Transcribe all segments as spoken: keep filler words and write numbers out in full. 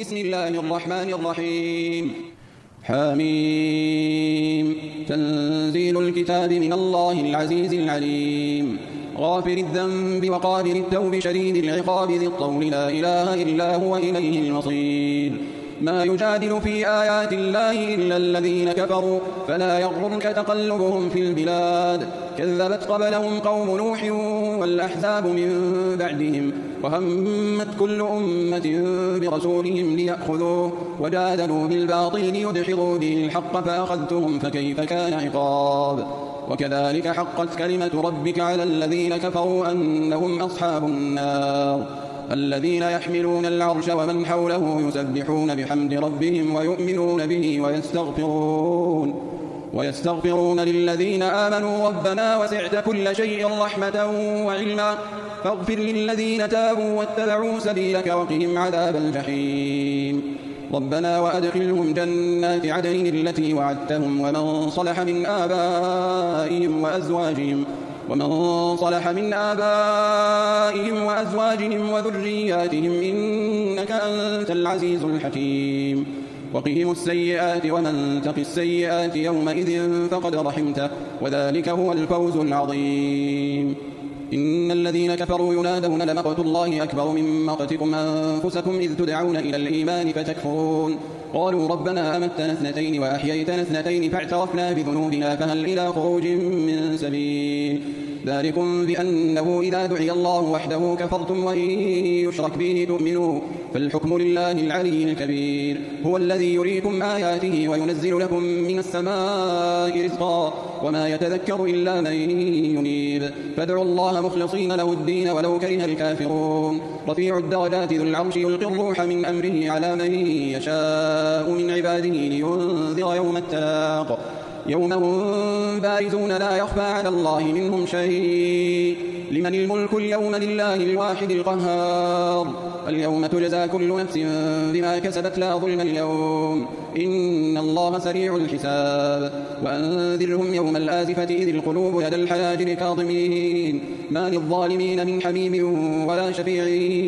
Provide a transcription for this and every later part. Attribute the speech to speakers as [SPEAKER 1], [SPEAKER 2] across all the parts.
[SPEAKER 1] بسم الله الرحمن الرحيم حميم تنزيل الكتاب من الله العزيز العليم غافر الذنب وقابل التوب شديد العقاب ذي الطول لا إله إلا هو إليه المصير ما يجادل في آيات الله إلا الذين كفروا فلا يغررك تقلبهم في البلاد كذبت قبلهم قوم نوح والأحزاب من بعدهم وهمت كل أمة برسولهم ليأخذوه وجادلوا بالباطل ليدحضوا به الحق فأخذتهم فكيف كان عقاب وكذلك حقت كلمة ربك على الذين كفروا أنهم أصحاب النار الذين يحملون العرش ومن حوله يسبحون بحمد ربهم ويؤمنون به ويستغفرون ويستغفرون للذين آمنوا ربنا وسعت كل شيء رحمة وعلما فاغفر للذين تابوا واتبعوا سبيلك وقهم عذاب الجحيم ربنا وأدخلهم جنات عدن التي وعدتهم ومن صلح من آبائهم وأزواجهم ومن صلح من آبائهم وأزواجهم وذرياتهم إنك أنت العزيز الحكيم وقهم السيئات ومن تق السيئات يومئذ فقد رحمته وذلك هو الفوز العظيم إن الذين كفروا ينادون لمقت الله أكبر من مقتكم أنفسكم إذ تدعون إلى الإيمان فتكفرون قالوا ربنا أمتنا اثنتين وأحييتنا اثنتين فاعترفنا بذنوبنا فهل إلى خروج من سبيل ذلكم بأنه إذا دعي الله وحده كفرتم وإن يشرك به تؤمنوا فالحكم لله العلي الكبير هو الذي يريكم آياته وينزل لكم من السماء رزقا وما يتذكر إلا من ينيب فادعوا الله مخلصين له الدين ولو كره الكافرون رفيع الدرجات ذو العرش يلقي الروح من أمره على من يشاء من عباده لينذر يوم التلاق يوم هم بارزون لا يخفى على الله منهم شيء لمن الملك اليوم لله الواحد القهار اليوم تجزى كل نفس بما كسبت لا ظلم اليوم إن الله سريع الحساب وأنذرهم يوم الآزفة إذ القلوب لدى الحناجر كاظمين ما للظالمين من حميم ولا شفيع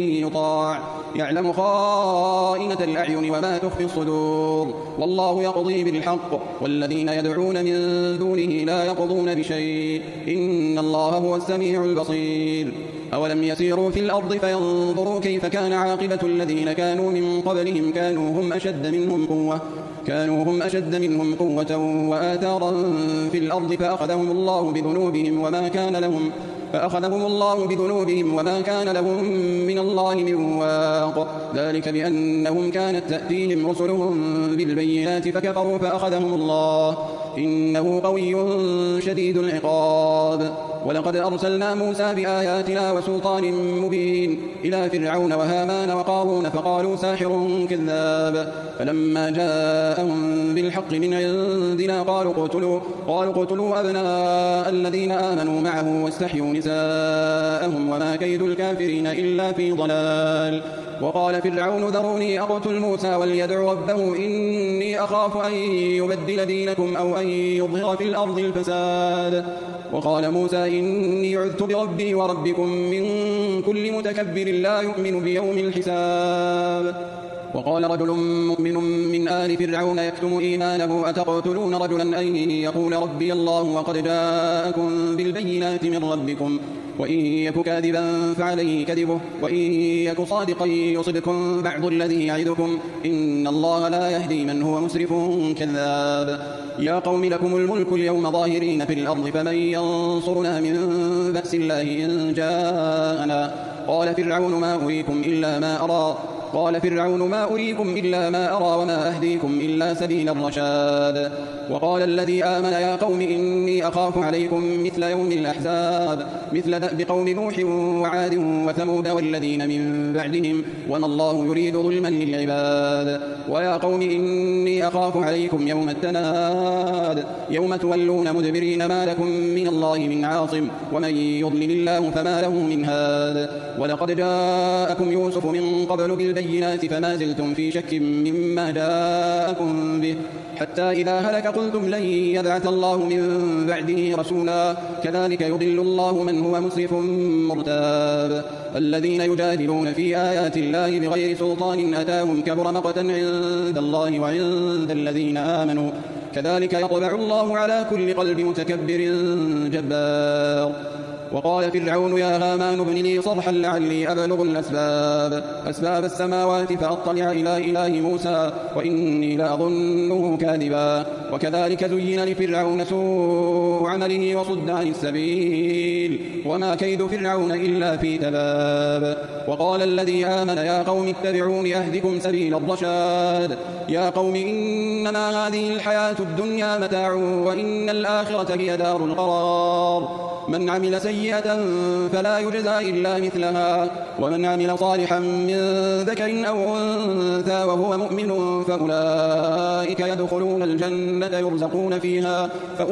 [SPEAKER 1] يطاع يعلم خائنة الأعين وما تخفي الصدور والله يقضي بالحق والذين يدعون من دونه لا يقضون بشيء إن الله هو السميع البصير أولم يسيروا في الأرض فينظروا كيف كان عاقبة الذين كانوا من قبلهم كانوا هم أشد منهم قوة كانوا هم أشد منهم قوة وآثارا في الأرض فأخذهم الله بذنوبهم وما كان لهم فأخذهم الله بذنوبهم وما كان لهم من الله من واق ذلك بأنهم كانت تأتيهم رسلهم بالبينات فكفروا فأخذهم الله إنه قوي شديد العقاب ولقد أرسلنا موسى بآياتنا وسلطان مبين إلى فرعون وهامان وقارون فقالوا ساحر كذاب فلما جاءهم بالحق من عندنا قالوا قتلوا قالوا قتلوا أبناء الذين آمنوا معه واستحيوا نساءهم وما كيد الكافرين إلا في ضلال وقال فرعون ذروني أقتل موسى وليدع ربه إني أخاف أن يبدل دينكم أو أن يظهر في الأرض الفساد وقال موسى إني عذت بربي وربكم من كل متكبر لا يؤمن بيوم الحساب وقال رجل مؤمن من آل فرعون يكتم إيمانه أتقتلون رجلا أن يقول ربي الله وقد جاءكم بالبينات من ربكم وإن يك كاذبا فعليه كذبه وإن يك صادقا يصبكم بعض الذي يعدكم إن الله لا يهدي من هو مسرف كذاب يا قوم لكم الملك اليوم ظاهرين في الأرض فمن ينصرنا من بأس الله إن جاءنا قال فرعون ما أريكم إلا ما أرى قال فرعون ما أريكم إلا ما أرى وما أهديكم إلا سبيل الرشاد وقال الذي آمن يا قوم إني أخاف عليكم مثل يوم الأحزاب مثل دأب قوم نوح وعاد وثمود والذين من بعدهم وما الله يريد ظلما للعباد ويا قوم إني أخاف عليكم يوم التناد يوم تولون مدبرين ما لكم من الله من عاصم ومن يضلل الله فما له من هاد ولقد جاءكم يوسف من قبل بالبينات بالبينات فما زلتم في شك مما جاءكم به حتى إذا هلك قلتم لن يبعث الله من بعده رسولا كذلك يضل الله من هو مسرف مرتاب الذين يجادلون في آيات الله بغير سلطان أتاهم كبر مقتا عند الله وعند الذين آمنوا كذلك يطبع الله على كل قلب متكبر جبار وقال فرعون يا هامان ابن لي صرحا لعلي أبلغ الأسباب أسباب السماوات فأطلع إلى إله موسى وإني لأظنه كاذبا وكذلك زين لفرعون سوء عمله وصد عن السبيل وما كيد فرعون إلا في تباب وقال الذي آمن يا قوم اتبعون أهدكم سبيل الرشاد يا قوم إنما هذه الحياة الدنيا متاع وإن الآخرة هي دار القرار من عمل سيئة فلا يجزى إلا مثلها ومن عمل صالحا من ذكر أو أنثى وهو مؤمن فأولئك يدخلون الجنة يرزقون فيها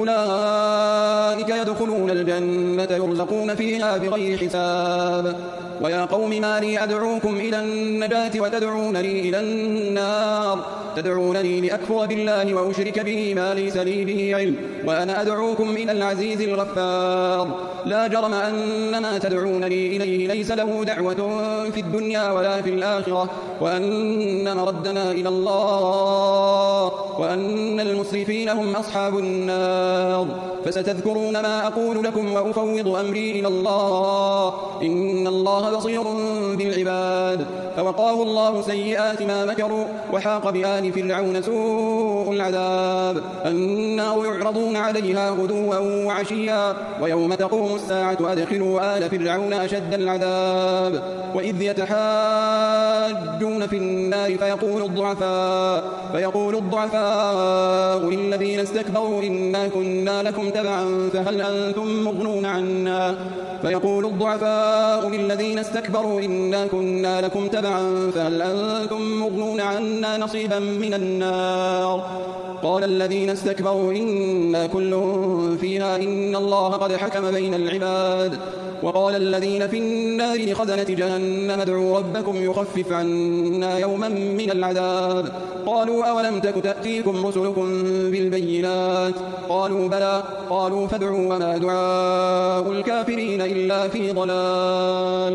[SPEAKER 1] فأولئك يدخلون الجنة يرزقون فيها بغير حساب ويا قوم ما لي أدعوكم إلى النجاة وتدعونني إلى النار تدعونني لأكفر بالله وأشرك به ما ليس لي به علم وأنا أدعوكم إلى العزيز الغفار لا جرم أن ما تدعونني إليه ليس له دعوة في الدنيا ولا في الآخرة وأن مردنا إلى الله وأن المسرفين هم أصحاب النار فستذكرون ما أقول لكم وأفوض أمري إلى الله إن الله بصير بالعباد فوقاه الله سيئات ما مكروا وحاق بآل فرعون سوء العذاب النار يعرضون عليها غدوا وعشيا ويوم تقوم الساعة أدخلوا آل فرعون أشد العذاب وإذ يتحاجون في النار فيقول الضعفاء فيقول الضعفاء للذين استكبروا إنا كنا لكم تبعا فهل أنتم مغنون عنا فيقول الضعفاء للذين استكبروا إنا كنا لكم تبعا فهل أنتم مغنون عنا نصيبا من النار قال الذين استكبروا إنا كل فيها إن الله قد حكم بين العباد وقال الذين في النار لخزنة جهنم ادعوا ربكم يخفف عنا يوما من العذاب قالوا أولم تك تأتيكم رسلكم بالبينات قالوا بلى قالوا فادعوا وما دعاء الكافرين إلا في ضلال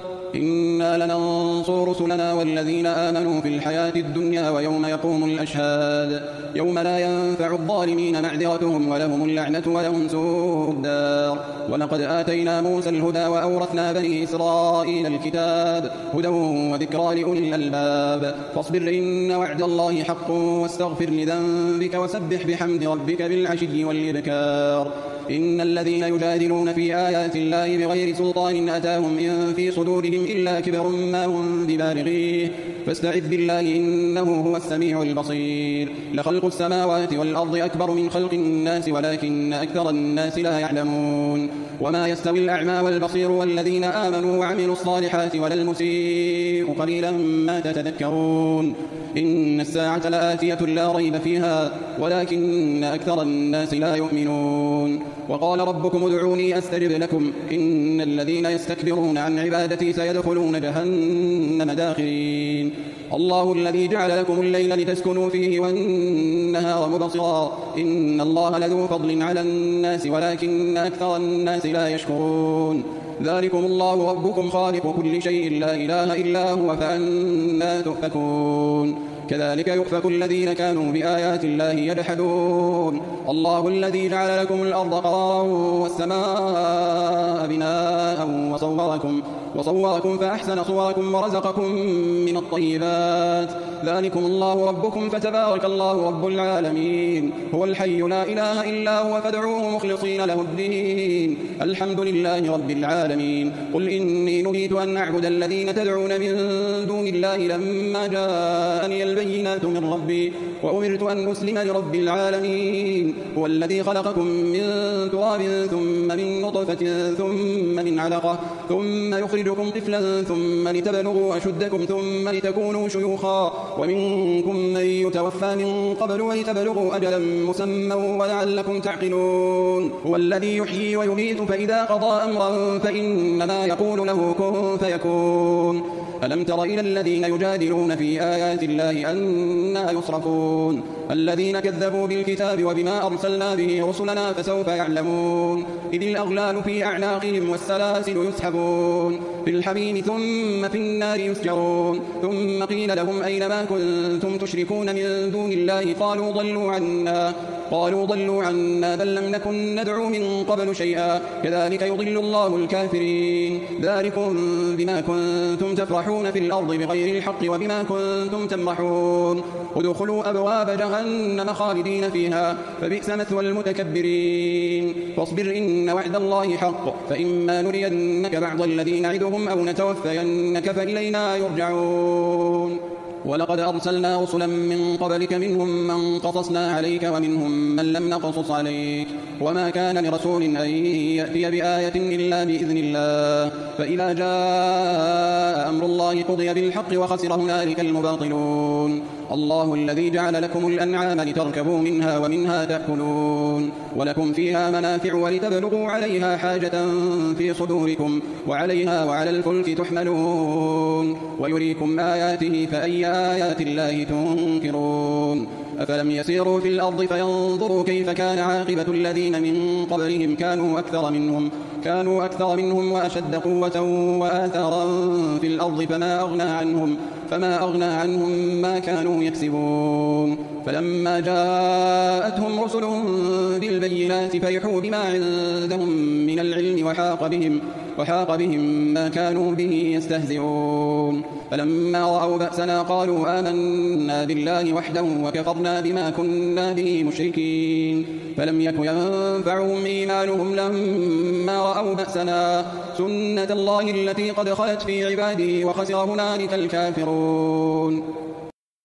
[SPEAKER 1] إنا لننصر رسلنا والذين آمنوا في الحياة الدنيا ويوم يقوم الأشهاد يوم لا ينفع الظالمين معذرتهم ولهم اللعنة ولهم سوء الدار ولقد آتينا موسى الهدى وأورثنا بني إسرائيل الكتاب هدى وذكرى لأولي الألباب فاصبر إن وعد الله حق واستغفر لذنبك وسبح بحمد ربك بالعشي والإبكار إن الذين يجادلون في آيات الله بغير سلطان أتاهم إن في صدورهم إلا كبر ما هم ببالغيه فاستعذ بالله إنه هو السميع البصير لخلق السماوات والأرض أكبر من خلق الناس ولكن أكثر الناس لا يعلمون وما يستوي الأعمى والبصير والذين آمنوا وعملوا الصالحات ولا المسيء قليلا ما تتذكرون إن الساعة لآتية لا ريب فيها ولكن أكثر الناس لا يؤمنون وقال ربكم ادعوني أستجب لكم إن الذين يستكبرون عن عبادتي سيدخلون جهنم داخرين الله الذي جعل لكم الليل لتسكنوا فيه والنهار مبصرا إن الله لذو فضل على الناس ولكن أكثر الناس لا يشكرون ذلكم الله ربكم خالق كل شيء لا إله إلا هو فأنى تؤفكون كذلك يؤفك الذين كانوا بآيات الله يجحدون الله الذي جعل لكم الأرض قرارا والسماء بناء وصوركم, وصوركم فأحسن صوركم ورزقكم من الطيبات ذلكم الله ربكم فتبارك الله رب العالمين هو الحي لا إله إلا هو فادعوه مخلصين له الدين الحمد لله رب العالمين قل إني نريد أن أعبد الذين تدعون من دون الله لما جاءني البينات من ربي وأمرت أن أسلم لرب العالمين هو الذي خلقكم من تراب ثم من نطفة ثم من علقة ثم يخرجكم طفلا ثم لتبلغوا أشدكم ثم لتكونوا شيوخا ومنكم من يتوفى من قبل ولتبلغوا أجلا مسمى ولعلكم تعقلون هو الذي يحيي ويميت فإذا قضى أمرا فإنما يقول له كن فيكون ألم تر إلى الذين يجادلون في آيات الله أنى يصرفون الذين كذبوا بالكتاب وبما أرسلنا به رسلنا فسوف يعلمون إذ الأغلال في أعناقهم والسلاسل يسحبون في الحميم ثم في النار يسجرون ثم قيل لهم أين ما كنتم تشركون من دون الله قالوا ضلوا عنا قالوا ضلوا عنا بل لم نكن ندعو من قبل شيئا كذلك يضل الله الكافرين ذلكم بما كنتم تفرحون في الأرض بغير الحق وبما كنتم تمرحون ادخلوا أبواب جهنم خالدين فيها فبئس مثوى المتكبرين فاصبر إن وعد الله حق فإما نرينك بعض الذي نعدهم أو نتوفينك فإلينا يرجعون ولقد أرسلنا رسلا من قبلك منهم من قصصنا عليك ومنهم من لم نقصص عليك وما كان لرسول أن يأتي بآية إلا بإذن الله فإذا جاء أمر الله قضي بالحق وخسر هنالك المباطلون الله الذي جعل لكم الأنعام لتركبوا منها ومنها تأكلون ولكم فيها منافع ولتبلغوا عليها حاجة في صدوركم وعليها وعلى الفلك تحملون ويريكم آياته فأي آيات الله تنكرون أفلم يسيروا في الأرض فينظروا كيف كان عاقبة الذين من قبلهم كانوا أكثر منهم كانوا أكثر منهم وأشد قوة وآثارا في الأرض فما أغنى عنهم فما أغنى عنهم ما كانوا يكسبون فلما جاءتهم رسلهم بالبينات فرحوا بما عندهم من العلم وحاق بهم وحاق بهم ما كانوا به يستهزئون فلما رأوا بأسنا قالوا آمنا بالله وحده وكفرنا بما كنا به مشركين فلم يك ينفعهم إيمانهم لما رأوا بأسنا سنة الله التي قد خلت في عباده وخسر هنالك الكافرون